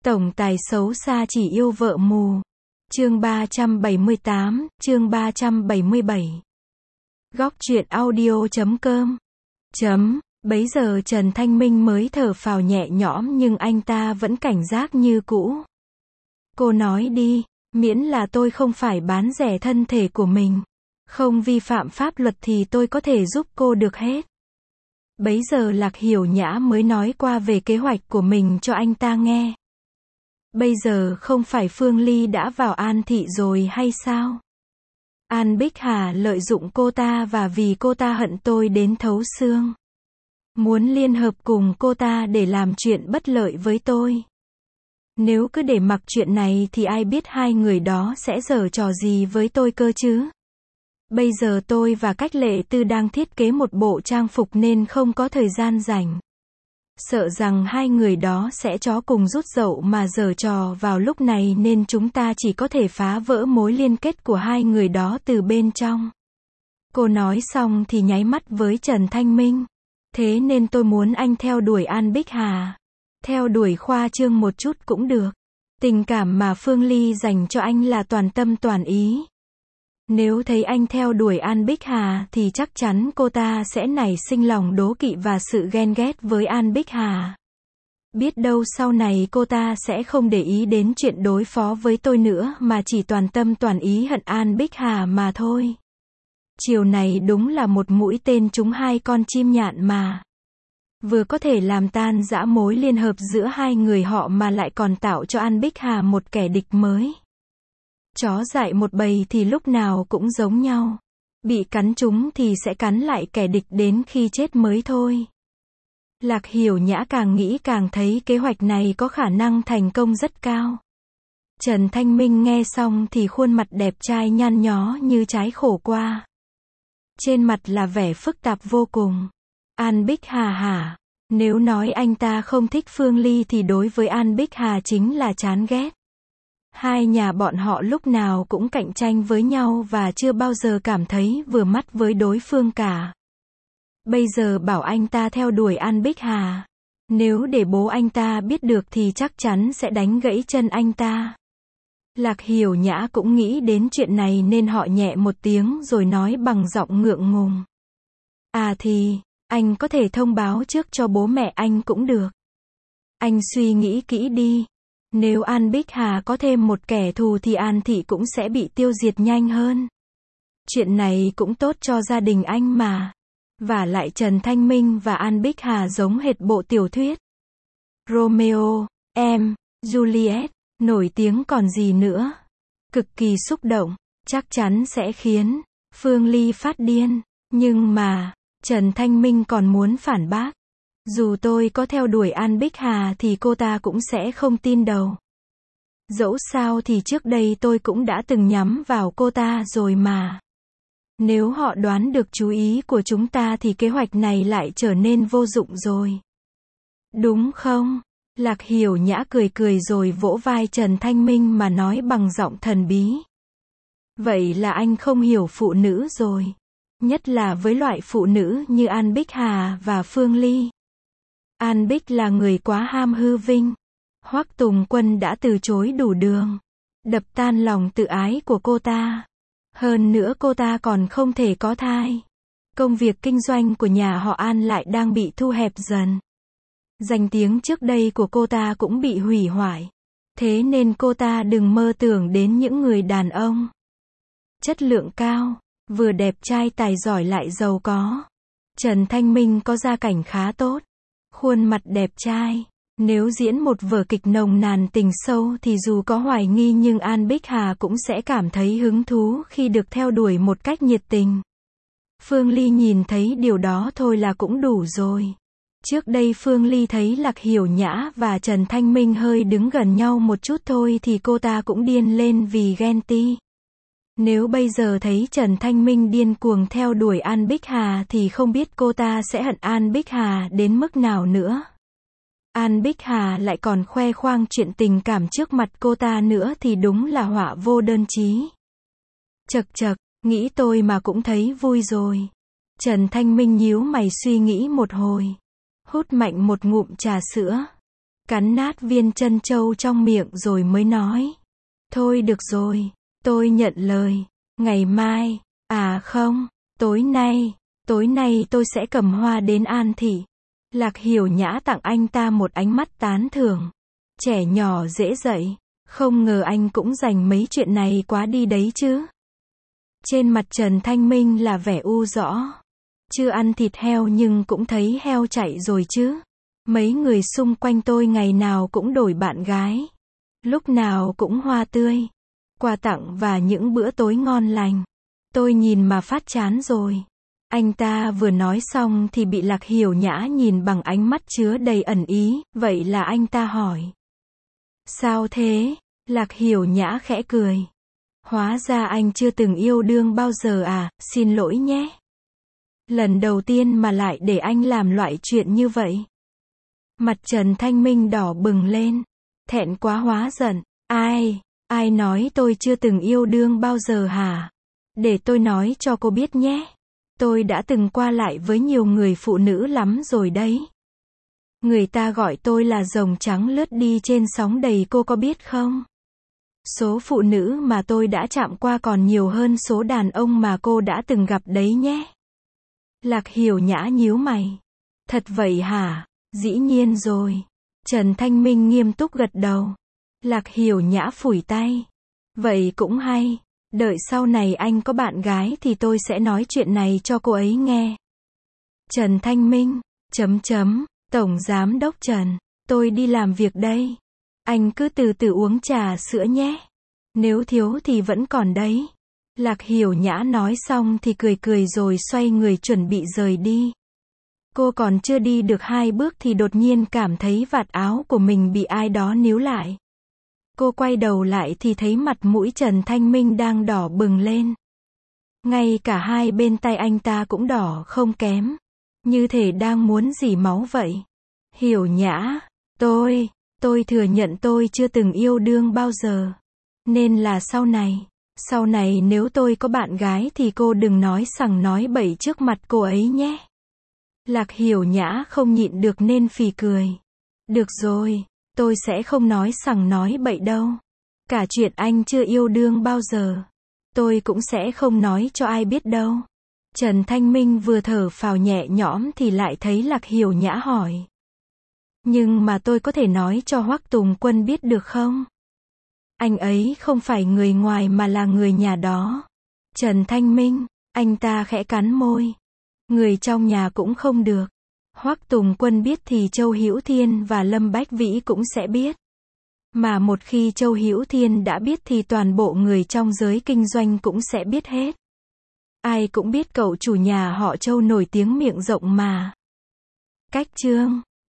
Tổng tài xấu xa chỉ yêu vợ mù. Chương 378, chương 377. Góc truyện audio.com. Bấy giờ Trần Thanh Minh mới thở phào nhẹ nhõm nhưng anh ta vẫn cảnh giác như cũ. Cô nói đi, miễn là tôi không phải bán rẻ thân thể của mình, không vi phạm pháp luật thì tôi có thể giúp cô được hết. Bấy giờ Lạc Hiểu Nhã mới nói qua về kế hoạch của mình cho anh ta nghe. Bây giờ không phải Phương Ly đã vào An Thị rồi hay sao? An Bích Hà lợi dụng cô ta và vì cô ta hận tôi đến thấu xương. Muốn liên hợp cùng cô ta để làm chuyện bất lợi với tôi. Nếu cứ để mặc chuyện này thì ai biết hai người đó sẽ giở trò gì với tôi cơ chứ? Bây giờ tôi và Cách Lệ Tư đang thiết kế một bộ trang phục nên không có thời gian rảnh. Sợ rằng hai người đó sẽ chó cùng rút dậu mà giở trò vào lúc này nên chúng ta chỉ có thể phá vỡ mối liên kết của hai người đó từ bên trong. Cô nói xong thì nháy mắt với Trần Thanh Minh. Thế nên tôi muốn anh theo đuổi An Bích Hà. Theo đuổi khoa trương một chút cũng được. Tình cảm mà Phương Ly dành cho anh là toàn tâm toàn ý. Nếu thấy anh theo đuổi An Bích Hà thì chắc chắn cô ta sẽ nảy sinh lòng đố kỵ và sự ghen ghét với An Bích Hà. Biết đâu sau này cô ta sẽ không để ý đến chuyện đối phó với tôi nữa mà chỉ toàn tâm toàn ý hận An Bích Hà mà thôi. Chiều này đúng là một mũi tên trúng hai con chim nhạn mà. Vừa có thể làm tan rã mối liên hợp giữa hai người họ mà lại còn tạo cho An Bích Hà một kẻ địch mới. Chó dại một bầy thì lúc nào cũng giống nhau. Bị cắn trúng thì sẽ cắn lại kẻ địch đến khi chết mới thôi. Lạc Hiểu Nhã càng nghĩ càng thấy kế hoạch này có khả năng thành công rất cao. Trần Thanh Minh nghe xong thì khuôn mặt đẹp trai nhăn nhó như trái khổ qua. Trên mặt là vẻ phức tạp vô cùng. An Bích Hà hả? Nếu nói anh ta không thích Phương Ly thì đối với An Bích Hà chính là chán ghét. Hai nhà bọn họ lúc nào cũng cạnh tranh với nhau và chưa bao giờ cảm thấy vừa mắt với đối phương cả. Bây giờ bảo anh ta theo đuổi An Bích Hà. Nếu để bố anh ta biết được thì chắc chắn sẽ đánh gãy chân anh ta. Lạc Hiểu Nhã cũng nghĩ đến chuyện này nên họ nhẹ một tiếng rồi nói bằng giọng ngượng ngùng. À thì, anh có thể thông báo trước cho bố mẹ anh cũng được. Anh suy nghĩ kỹ đi. Nếu An Bích Hà có thêm một kẻ thù thì An Thị cũng sẽ bị tiêu diệt nhanh hơn. Chuyện này cũng tốt cho gia đình anh mà. Và lại Trần Thanh Minh và An Bích Hà giống hệt bộ tiểu thuyết Romeo, Juliet, nổi tiếng còn gì nữa. Cực kỳ xúc động, chắc chắn sẽ khiến Phương Ly phát điên. Nhưng mà, Trần Thanh Minh còn muốn phản bác. Dù tôi có theo đuổi An Bích Hà thì cô ta cũng sẽ không tin đâu. Dẫu sao thì trước đây tôi cũng đã từng nhắm vào cô ta rồi mà. Nếu họ đoán được chú ý của chúng ta thì kế hoạch này lại trở nên vô dụng rồi. Đúng không? Lạc Hiểu Nhã cười cười rồi vỗ vai Trần Thanh Minh mà nói bằng giọng thần bí. Vậy là anh không hiểu phụ nữ rồi. Nhất là với loại phụ nữ như An Bích Hà và Phương Ly. An Bích là người quá ham hư vinh. Hoắc Tùng Quân đã từ chối đủ đường. Đập tan lòng tự ái của cô ta. Hơn nữa cô ta còn không thể có thai. Công việc kinh doanh của nhà họ An lại đang bị thu hẹp dần. Danh tiếng trước đây của cô ta cũng bị hủy hoại. Thế nên cô ta đừng mơ tưởng đến những người đàn ông chất lượng cao, vừa đẹp trai tài giỏi lại giàu có. Trần Thanh Minh có gia cảnh khá tốt. Khuôn mặt đẹp trai. Nếu diễn một vở kịch nồng nàn tình sâu thì dù có hoài nghi nhưng An Bích Hà cũng sẽ cảm thấy hứng thú khi được theo đuổi một cách nhiệt tình. Phương Ly nhìn thấy điều đó thôi là cũng đủ rồi. Trước đây Phương Ly thấy Lạc Hiểu Nhã và Trần Thanh Minh hơi đứng gần nhau một chút thôi thì cô ta cũng điên lên vì ghen tị. Nếu bây giờ thấy Trần Thanh Minh điên cuồng theo đuổi An Bích Hà thì không biết cô ta sẽ hận An Bích Hà đến mức nào nữa. An Bích Hà lại còn khoe khoang chuyện tình cảm trước mặt cô ta nữa thì đúng là họa vô đơn chí. Chậc chậc, nghĩ tôi mà cũng thấy vui rồi. Trần Thanh Minh nhíu mày suy nghĩ một hồi. Hút mạnh một ngụm trà sữa. cắn nát viên trân châu trong miệng rồi mới nói. Thôi được rồi, tôi nhận lời. Ngày mai, à không, tối nay tôi sẽ cầm hoa đến An Thị. Lạc Hiểu Nhã tặng anh ta một ánh mắt tán thưởng. Trẻ nhỏ dễ dạy, không ngờ anh cũng dành mấy chuyện này quá đi đấy chứ. Trên mặt Trần Thanh Minh là vẻ u rõ. Chưa ăn thịt heo nhưng cũng thấy heo chạy rồi chứ. Mấy người xung quanh tôi ngày nào cũng đổi bạn gái. Lúc nào cũng hoa tươi, quà tặng và những bữa tối ngon lành. Tôi nhìn mà phát chán rồi. Anh ta vừa nói xong thì bị Lạc Hiểu Nhã nhìn bằng ánh mắt chứa đầy ẩn ý, vậy là anh ta hỏi. Sao thế? Lạc Hiểu Nhã khẽ cười. Hóa ra anh chưa từng yêu đương bao giờ à, xin lỗi nhé. Lần đầu tiên mà lại để anh làm loại chuyện như vậy. Mặt Trần Thanh Minh đỏ bừng lên. Thẹn quá hóa giận. Ai nói tôi chưa từng yêu đương bao giờ hả? Để tôi nói cho cô biết nhé. Tôi đã từng qua lại với nhiều người phụ nữ lắm rồi đấy. Người ta gọi tôi là rồng trắng lướt đi trên sóng đầy, cô có biết không? Số phụ nữ mà tôi đã chạm qua còn nhiều hơn số đàn ông mà cô đã từng gặp đấy nhé. Lạc Hiểu Nhã nhíu mày. Thật vậy hả? Dĩ nhiên rồi. Trần Thanh Minh nghiêm túc gật đầu. Lạc Hiểu Nhã phủi tay. Vậy cũng hay. Đợi sau này anh có bạn gái thì tôi sẽ nói chuyện này cho cô ấy nghe. Trần Thanh Minh, Tổng Giám đốc Trần, tôi đi làm việc đây. Anh cứ từ từ uống trà sữa nhé. Nếu thiếu thì vẫn còn đấy. Lạc Hiểu Nhã nói xong thì cười rồi xoay người chuẩn bị rời đi. Cô còn chưa đi được 2 bước thì đột nhiên cảm thấy vạt áo của mình bị ai đó níu lại. Cô quay đầu lại thì thấy mặt mũi Trần Thanh Minh đang đỏ bừng lên. Ngay cả hai bên tay anh ta cũng đỏ không kém. Như thể đang muốn rỉ máu vậy. Hiểu Nhã, tôi thừa nhận tôi chưa từng yêu đương bao giờ. Nên là sau này nếu tôi có bạn gái thì cô đừng nói sằng nói bậy trước mặt cô ấy nhé. Lạc Hiểu Nhã không nhịn được nên phì cười. Được rồi, tôi sẽ không nói sằng nói bậy đâu. Cả chuyện anh chưa yêu đương bao giờ, tôi cũng sẽ không nói cho ai biết đâu. Trần Thanh Minh vừa thở phào nhẹ nhõm thì lại thấy Lạc Hiểu Nhã hỏi. Nhưng mà tôi có thể nói cho Hoắc Tùng Quân biết được không? Anh ấy không phải người ngoài mà là người nhà đó. Trần Thanh Minh, anh ta khẽ cắn môi. Người trong nhà cũng không được. Hoắc Tùng Quân biết thì Châu Hữu Thiên và Lâm Bách Vĩ cũng sẽ biết. Mà một khi Châu Hữu Thiên đã biết thì toàn bộ người trong giới kinh doanh cũng sẽ biết hết. Ai cũng biết cậu chủ nhà họ Châu nổi tiếng miệng rộng mà. Cách chương